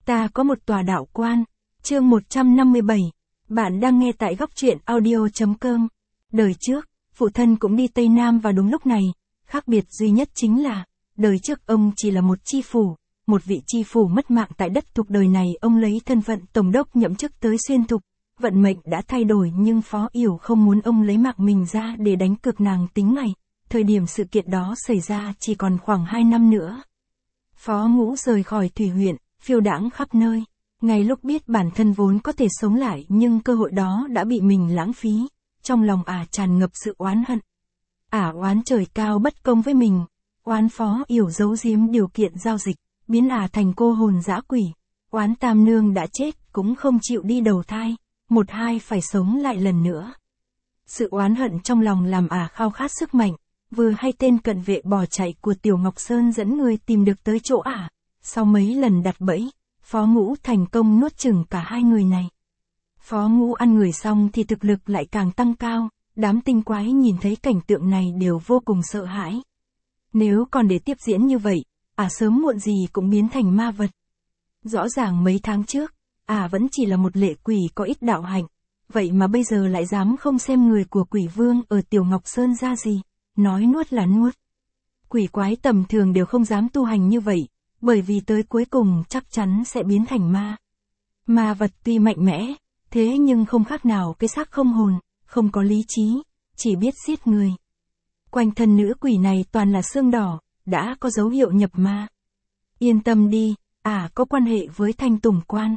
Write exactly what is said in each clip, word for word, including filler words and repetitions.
Ta có một tòa đạo quan. Chương một trăm năm mươi bảy. Bạn đang nghe tại góc truyện audio.com. Đời trước, phụ thân cũng đi Tây Nam vào đúng lúc này, khác biệt duy nhất chính là, đời trước ông chỉ là một chi phủ, một vị chi phủ mất mạng tại đất Thục, đời này ông lấy thân phận tổng đốc nhậm chức tới xuyên Thục. Vận mệnh đã thay đổi nhưng Phó Yểu không muốn ông lấy mạng mình ra để đánh cược nàng tính ngày. Thời điểm sự kiện đó xảy ra chỉ còn khoảng hai năm nữa. Phó Ngũ rời khỏi Thủy huyện, phiêu đãng khắp nơi. Ngay lúc biết bản thân vốn có thể sống lại nhưng cơ hội đó đã bị mình lãng phí, trong lòng ả tràn ngập sự oán hận. Ả oán trời cao bất công với mình, oán Phó Yểu giấu giếm điều kiện giao dịch, biến ả thành cô hồn dã quỷ, oán Tam Nương đã chết cũng không chịu đi đầu thai, một hai phải sống lại lần nữa. Sự oán hận trong lòng làm ả khao khát sức mạnh, vừa hay tên cận vệ bỏ chạy của Tiểu Ngọc Sơn dẫn người tìm được tới chỗ ả. Sau mấy lần đặt bẫy, Phó Ngũ thành công nuốt chửng cả hai người này. Phó Ngũ ăn người xong thì thực lực lại càng tăng cao, đám tinh quái nhìn thấy cảnh tượng này đều vô cùng sợ hãi. Nếu còn để tiếp diễn như vậy, ả sớm muộn gì cũng biến thành ma vật. Rõ ràng mấy tháng trước, ả vẫn chỉ là một lệ quỷ có ít đạo hạnh, vậy mà bây giờ lại dám không xem người của quỷ vương ở Tiểu Ngọc Sơn ra gì, nói nuốt là nuốt. Quỷ quái tầm thường đều không dám tu hành như vậy, bởi vì tới cuối cùng chắc chắn sẽ biến thành ma. Ma vật tuy mạnh mẽ, thế nhưng không khác nào cái xác không hồn, không có lý trí, chỉ biết giết người. Quanh thân nữ quỷ này toàn là xương đỏ, đã có dấu hiệu nhập ma. Yên tâm đi, ả à, có quan hệ với Thanh Tùng Quan.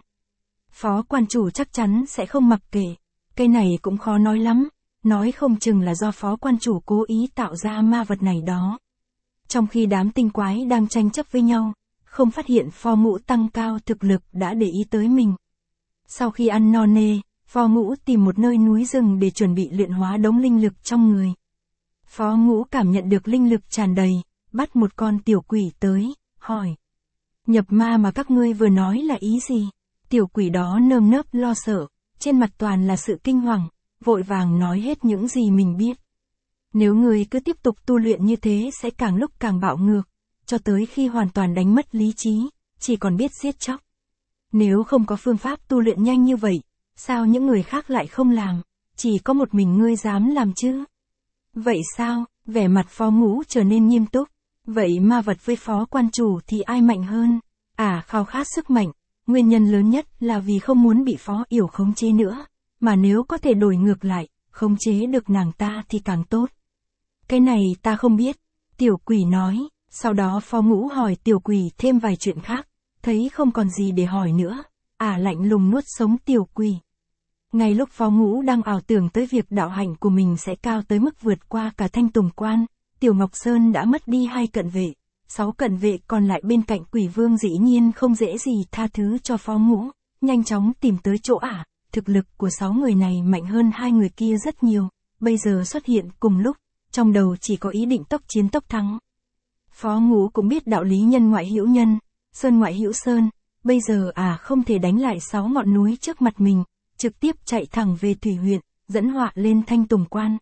Phó quan chủ chắc chắn sẽ không mặc kệ, cái này cũng khó nói lắm, nói không chừng là do phó quan chủ cố ý tạo ra ma vật này đó. Trong khi đám tinh quái đang tranh chấp với nhau, không phát hiện Phó Ngũ tăng cao thực lực đã để ý tới mình. Sau khi ăn no nê, Phó Ngũ tìm một nơi núi rừng để chuẩn bị luyện hóa đống linh lực trong người. Phó Ngũ cảm nhận được linh lực tràn đầy, bắt một con tiểu quỷ tới, hỏi. Nhập ma mà các ngươi vừa nói là ý gì? Tiểu quỷ đó nơm nớp lo sợ, trên mặt toàn là sự kinh hoàng, vội vàng nói hết những gì mình biết. Nếu ngươi cứ tiếp tục tu luyện như thế sẽ càng lúc càng bạo ngược, cho tới khi hoàn toàn đánh mất lý trí, chỉ còn biết giết chóc. Nếu không có phương pháp tu luyện nhanh như vậy, sao những người khác lại không làm, chỉ có một mình ngươi dám làm chứ? Vậy sao? Vẻ mặt Phó Ngũ trở nên nghiêm túc. Vậy ma vật với phó quan chủ thì ai mạnh hơn? À, khao khát sức mạnh, nguyên nhân lớn nhất là vì không muốn bị Phó Yểu khống chế nữa, mà nếu có thể đổi ngược lại, khống chế được nàng ta thì càng tốt. Cái này ta không biết, tiểu quỷ nói. Sau đó Phó Ngũ hỏi tiểu quỷ thêm vài chuyện khác, thấy không còn gì để hỏi nữa, ả à, lạnh lùng nuốt sống tiểu quỷ. Ngay lúc Phó Ngũ đang ảo tưởng tới việc đạo hạnh của mình sẽ cao tới mức vượt qua cả Thanh Tùng Quan, Tiểu Ngọc Sơn đã mất đi hai cận vệ, sáu cận vệ còn lại bên cạnh quỷ vương dĩ nhiên không dễ gì tha thứ cho Phó Ngũ, nhanh chóng tìm tới chỗ ả. À, thực lực của sáu người này mạnh hơn hai người kia rất nhiều, bây giờ xuất hiện cùng lúc, trong đầu chỉ có ý định tốc chiến tốc thắng. Phó Ngũ cũng biết đạo lý nhân ngoại hữu nhân, sơn ngoại hữu sơn, bây giờ à không thể đánh lại sáu ngọn núi trước mặt mình, trực tiếp chạy thẳng về Thủy huyện, dẫn họa lên Thanh Tùng Quan.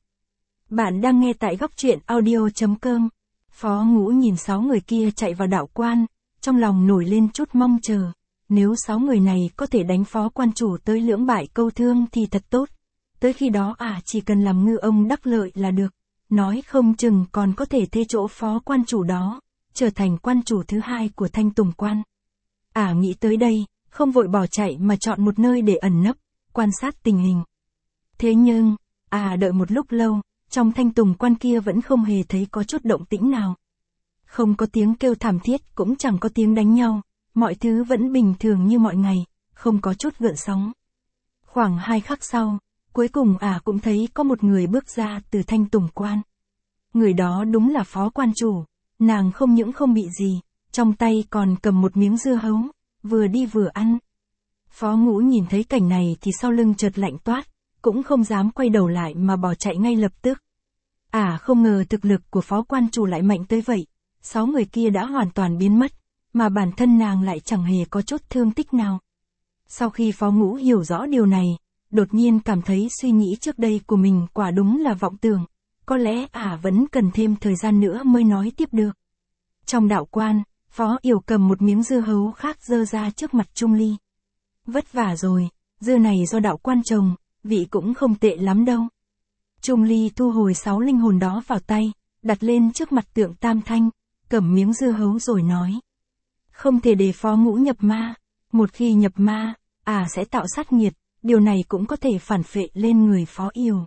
Bạn đang nghe tại góc truyện audio.com. Phó Ngũ nhìn sáu người kia chạy vào đạo quan, trong lòng nổi lên chút mong chờ. Nếu sáu người này có thể đánh phó quan chủ tới lưỡng bại câu thương thì thật tốt. Tới khi đó à chỉ cần làm ngư ông đắc lợi là được. Nói không chừng còn có thể thế chỗ phó quan chủ đó, trở thành quan chủ thứ hai của Thanh Tùng Quan. À nghĩ tới đây, không vội bỏ chạy mà chọn một nơi để ẩn nấp, quan sát tình hình. Thế nhưng, à đợi một lúc lâu, trong Thanh Tùng Quan kia vẫn không hề thấy có chút động tĩnh nào. Không có tiếng kêu thảm thiết cũng chẳng có tiếng đánh nhau, mọi thứ vẫn bình thường như mọi ngày, không có chút gợn sóng. Khoảng hai khắc sau, cuối cùng ả à cũng thấy có một người bước ra từ Thanh Tùng Quan. Người đó đúng là phó quan chủ, nàng không những không bị gì, trong tay còn cầm một miếng dưa hấu, vừa đi vừa ăn. Phó Ngũ nhìn thấy cảnh này thì sau lưng chợt lạnh toát, cũng không dám quay đầu lại mà bỏ chạy ngay lập tức. À không ngờ thực lực của phó quan chủ lại mạnh tới vậy, sáu người kia đã hoàn toàn biến mất, mà bản thân nàng lại chẳng hề có chút thương tích nào. Sau khi Phó Ngũ hiểu rõ điều này, đột nhiên cảm thấy suy nghĩ trước đây của mình quả đúng là vọng tưởng, có lẽ ả à vẫn cần thêm thời gian nữa mới nói tiếp được. Trong đạo quan, Phó Yểu cầm một miếng dưa hấu khác dơ ra trước mặt Trung Ly. Vất vả rồi, dưa này do đạo quan trồng, vị cũng không tệ lắm đâu. Trung Ly thu hồi sáu linh hồn đó vào tay, đặt lên trước mặt tượng Tam Thanh, cầm miếng dưa hấu rồi nói. Không thể để Phó Ngũ nhập ma, một khi nhập ma, ả sẽ tạo sát nghiệt, điều này cũng có thể phản phệ lên người Phó Yểu.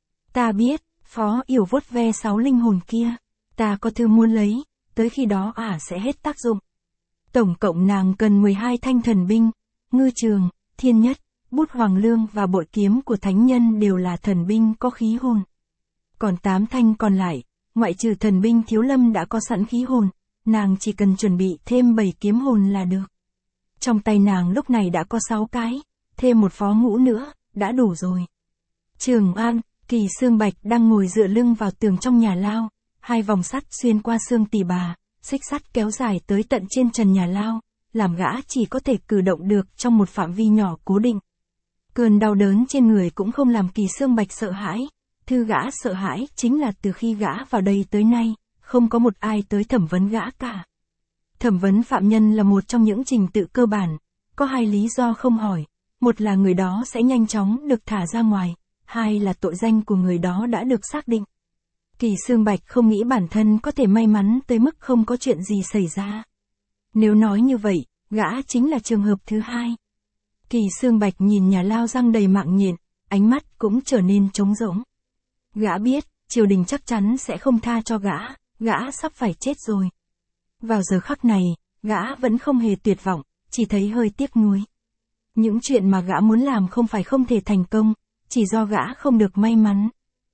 Ta biết, Phó Yểu vuốt ve sáu linh hồn kia, ta có thư muốn lấy, tới khi đó ả sẽ hết tác dụng. Tổng cộng nàng cần mười hai thanh thần binh, ngư trường, thiên nhất, bút hoàng lương và bội kiếm của thánh nhân đều là thần binh có khí hồn. Còn tám thanh còn lại, ngoại trừ thần binh thiếu lâm đã có sẵn khí hồn, nàng chỉ cần chuẩn bị thêm bảy kiếm hồn là được. Trong tay nàng lúc này đã có sáu cái, thêm một Phó Ngũ nữa, đã đủ rồi. Trường An, Kỳ Xương Bạch đang ngồi dựa lưng vào tường trong nhà lao, hai vòng sắt xuyên qua xương tỳ bà, xích sắt kéo dài tới tận trên trần nhà lao, làm gã chỉ có thể cử động được trong một phạm vi nhỏ cố định. Cơn đau đớn trên người cũng không làm Kỳ Xương Bạch sợ hãi, thứ gã sợ hãi chính là từ khi gã vào đây tới nay, không có một ai tới thẩm vấn gã cả. Thẩm vấn phạm nhân là một trong những trình tự cơ bản, có hai lý do không hỏi, một là người đó sẽ nhanh chóng được thả ra ngoài, hai là tội danh của người đó đã được xác định. Kỳ Xương Bạch không nghĩ bản thân có thể may mắn tới mức không có chuyện gì xảy ra. Nếu nói như vậy, gã chính là trường hợp thứ hai. Kỳ Xương Bạch nhìn nhà lao răng đầy mạng nhện, ánh mắt cũng trở nên trống rỗng. Gã biết, triều đình chắc chắn sẽ không tha cho gã, gã sắp phải chết rồi. Vào giờ khắc này, gã vẫn không hề tuyệt vọng, chỉ thấy hơi tiếc nuối. Những chuyện mà gã muốn làm không phải không thể thành công, chỉ do gã không được may mắn.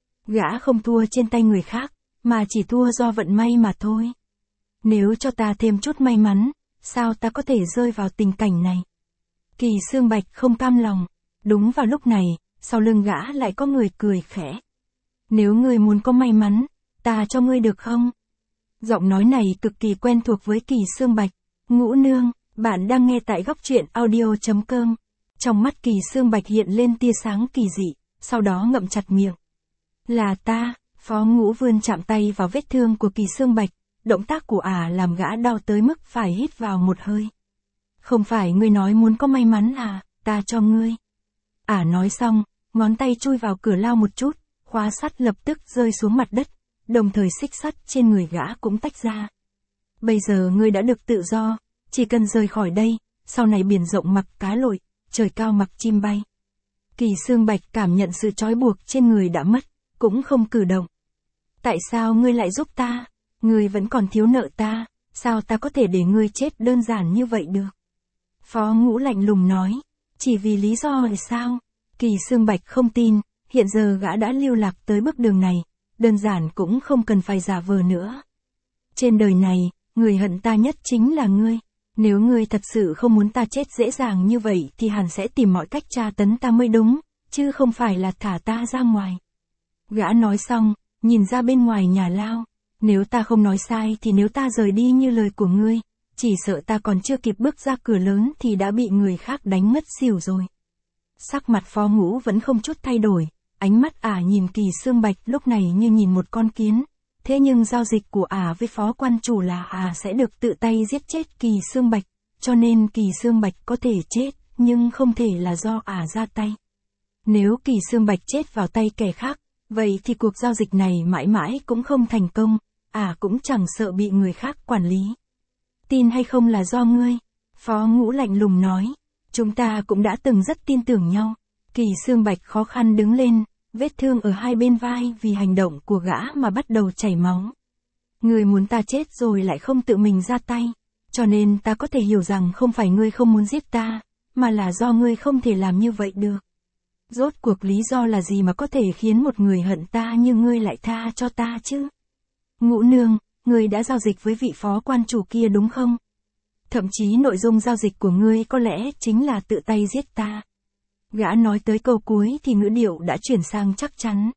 Gã không thua trên tay người khác, mà chỉ thua do vận may mà thôi. Nếu cho ta thêm chút may mắn, sao ta có thể rơi vào tình cảnh này? Kỳ Xương Bạch không cam lòng. Đúng vào lúc này, sau lưng gã lại có người cười khẽ. Nếu ngươi muốn có may mắn, ta cho ngươi được không? Giọng nói này cực kỳ quen thuộc với Kỳ Xương Bạch. Ngũ nương, bạn đang nghe tại góc truyện audio chấm com. Trong mắt Kỳ Xương Bạch hiện lên tia sáng kỳ dị, sau đó ngậm chặt miệng. Là ta, Phó Ngũ vươn chạm tay vào vết thương của Kỳ Xương Bạch, động tác của ả làm gã đau tới mức phải hít vào một hơi. Không phải ngươi nói muốn có may mắn à, ta cho ngươi. Ả nói xong, ngón tay chui vào cửa lao một chút, khóa sắt lập tức rơi xuống mặt đất, đồng thời xích sắt trên người gã cũng tách ra. Bây giờ ngươi đã được tự do, chỉ cần rời khỏi đây, sau này biển rộng mặc cá lội, trời cao mặc chim bay. Kỳ Xương Bạch cảm nhận sự trói buộc trên người đã mất, cũng không cử động. Tại sao ngươi lại giúp ta? Ngươi vẫn còn thiếu nợ ta, sao ta có thể để ngươi chết đơn giản như vậy được? Phó Ngũ lạnh lùng nói, chỉ vì lý do là sao? Kỳ Xương Bạch không tin, hiện giờ gã đã lưu lạc tới bước đường này, đơn giản cũng không cần phải giả vờ nữa. Trên đời này, người hận ta nhất chính là ngươi. Nếu ngươi thật sự không muốn ta chết dễ dàng như vậy thì hẳn sẽ tìm mọi cách tra tấn ta mới đúng, chứ không phải là thả ta ra ngoài. Gã nói xong, nhìn ra bên ngoài nhà lao. Nếu ta không nói sai thì nếu ta rời đi như lời của ngươi, chỉ sợ ta còn chưa kịp bước ra cửa lớn thì đã bị người khác đánh ngất xỉu rồi. Sắc mặt Phó Ngũ vẫn không chút thay đổi, ánh mắt ả nhìn Kỳ Xương Bạch lúc này như nhìn một con kiến. Thế nhưng giao dịch của ả với Phó Quan Chủ là ả sẽ được tự tay giết chết Kỳ Xương Bạch, cho nên Kỳ Xương Bạch có thể chết, nhưng không thể là do ả ra tay. Nếu Kỳ Xương Bạch chết vào tay kẻ khác, vậy thì cuộc giao dịch này mãi mãi cũng không thành công, ả cũng chẳng sợ bị người khác quản lý. Tin hay không là do ngươi, Phó Ngũ lạnh lùng nói, chúng ta cũng đã từng rất tin tưởng nhau. Kỳ Xương Bạch khó khăn đứng lên, vết thương ở hai bên vai vì hành động của gã mà bắt đầu chảy máu. Ngươi muốn ta chết rồi lại không tự mình ra tay, cho nên ta có thể hiểu rằng không phải ngươi không muốn giết ta, mà là do ngươi không thể làm như vậy được. Rốt cuộc lý do là gì mà có thể khiến một người hận ta như ngươi lại tha cho ta chứ? Ngũ nương, ngươi đã giao dịch với vị Phó Quan Chủ kia đúng không? Thậm chí nội dung giao dịch của ngươi có lẽ chính là tự tay giết ta. Gã nói tới câu cuối thì ngữ điệu đã chuyển sang chắc chắn.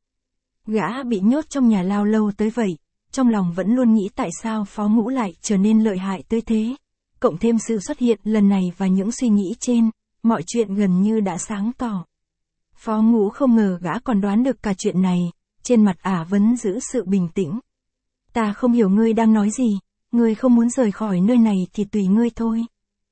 Gã bị nhốt trong nhà lao lâu tới vậy, trong lòng vẫn luôn nghĩ tại sao Phó Ngũ lại trở nên lợi hại tới thế. Cộng thêm sự xuất hiện lần này và những suy nghĩ trên, mọi chuyện gần như đã sáng tỏ. Phó Ngũ không ngờ gã còn đoán được cả chuyện này, trên mặt ả vẫn giữ sự bình tĩnh. Ta không hiểu ngươi đang nói gì, ngươi không muốn rời khỏi nơi này thì tùy ngươi thôi.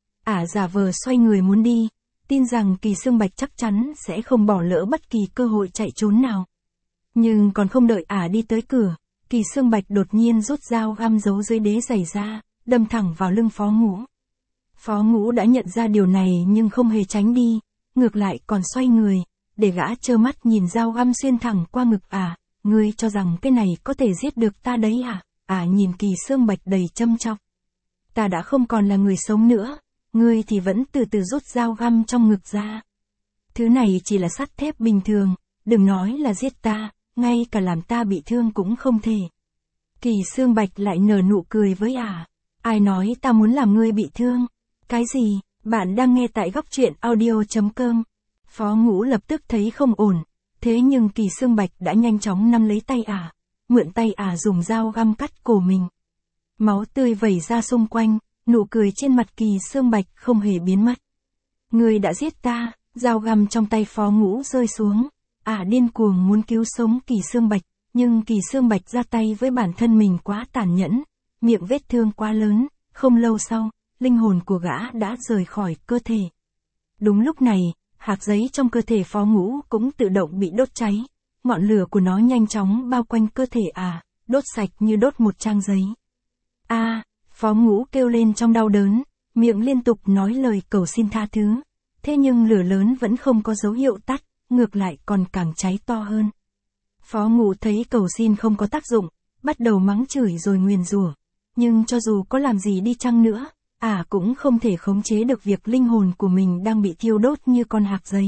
Ả giả vờ xoay người muốn đi, tin rằng Kỳ Xương Bạch chắc chắn sẽ không bỏ lỡ bất kỳ cơ hội chạy trốn nào. Nhưng còn không đợi Ả đi tới cửa, Kỳ Xương Bạch đột nhiên rút dao găm giấu dưới đế giày ra, đâm thẳng vào lưng Phó Ngũ. Phó Ngũ đã nhận ra điều này nhưng không hề tránh đi, ngược lại còn xoay người, để gã trơ mắt nhìn dao găm xuyên thẳng qua ngực Ả. Ngươi cho rằng cái này có thể giết được ta đấy à? Ả nhìn Kỳ Xương Bạch đầy châm chọc. Ta đã không còn là người sống nữa, ngươi thì vẫn từ từ rút dao găm trong ngực ra. Thứ này chỉ là sắt thép bình thường, đừng nói là giết ta, ngay cả làm ta bị thương cũng không thể. Kỳ Xương Bạch lại nở nụ cười với Ả. Ai nói ta muốn làm ngươi bị thương? Cái gì? Bạn đang nghe tại góc truyện audio chấm com. Phó Ngũ lập tức thấy không ổn, thế nhưng Kỳ Xương Bạch đã nhanh chóng nắm lấy tay Ả, mượn tay Ả dùng dao găm cắt cổ mình. Máu tươi vẩy ra xung quanh, nụ cười trên mặt Kỳ Xương Bạch không hề biến mất. Ngươi đã giết ta, dao găm trong tay Phó Ngũ rơi xuống. Ả điên cuồng muốn cứu sống Kỳ Xương Bạch, nhưng Kỳ Xương Bạch ra tay với bản thân mình quá tàn nhẫn, miệng vết thương quá lớn, không lâu sau, linh hồn của gã đã rời khỏi cơ thể. Đúng lúc này, hạt giấy trong cơ thể Phó Ngũ cũng tự động bị đốt cháy, ngọn lửa của nó nhanh chóng bao quanh cơ thể Ả, đốt sạch như đốt một trang giấy. A, à, Phó Ngũ kêu lên trong đau đớn, miệng liên tục nói lời cầu xin tha thứ, thế nhưng lửa lớn vẫn không có dấu hiệu tắt, ngược lại còn càng cháy to hơn. Phó Ngũ thấy cầu xin không có tác dụng, bắt đầu mắng chửi rồi nguyền rủa, nhưng cho dù có làm gì đi chăng nữa, Ả cũng không thể khống chế được việc linh hồn của mình đang bị thiêu đốt như con hạc giấy.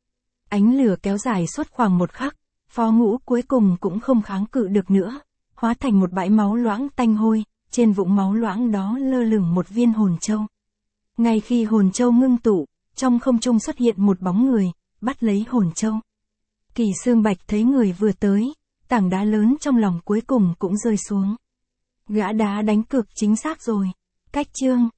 Ánh lửa kéo dài suốt khoảng một khắc, Phó Ngũ cuối cùng cũng không kháng cự được nữa, hóa thành một bãi máu loãng tanh hôi, trên vũng máu loãng đó lơ lửng một viên hồn châu. Ngay khi hồn châu ngưng tụ, trong không trung xuất hiện một bóng người, bắt lấy hồn châu. Kỳ Xương Bạch thấy người vừa tới, tảng đá lớn trong lòng cuối cùng cũng rơi xuống. Gã đá đánh cực chính xác rồi. Cách chương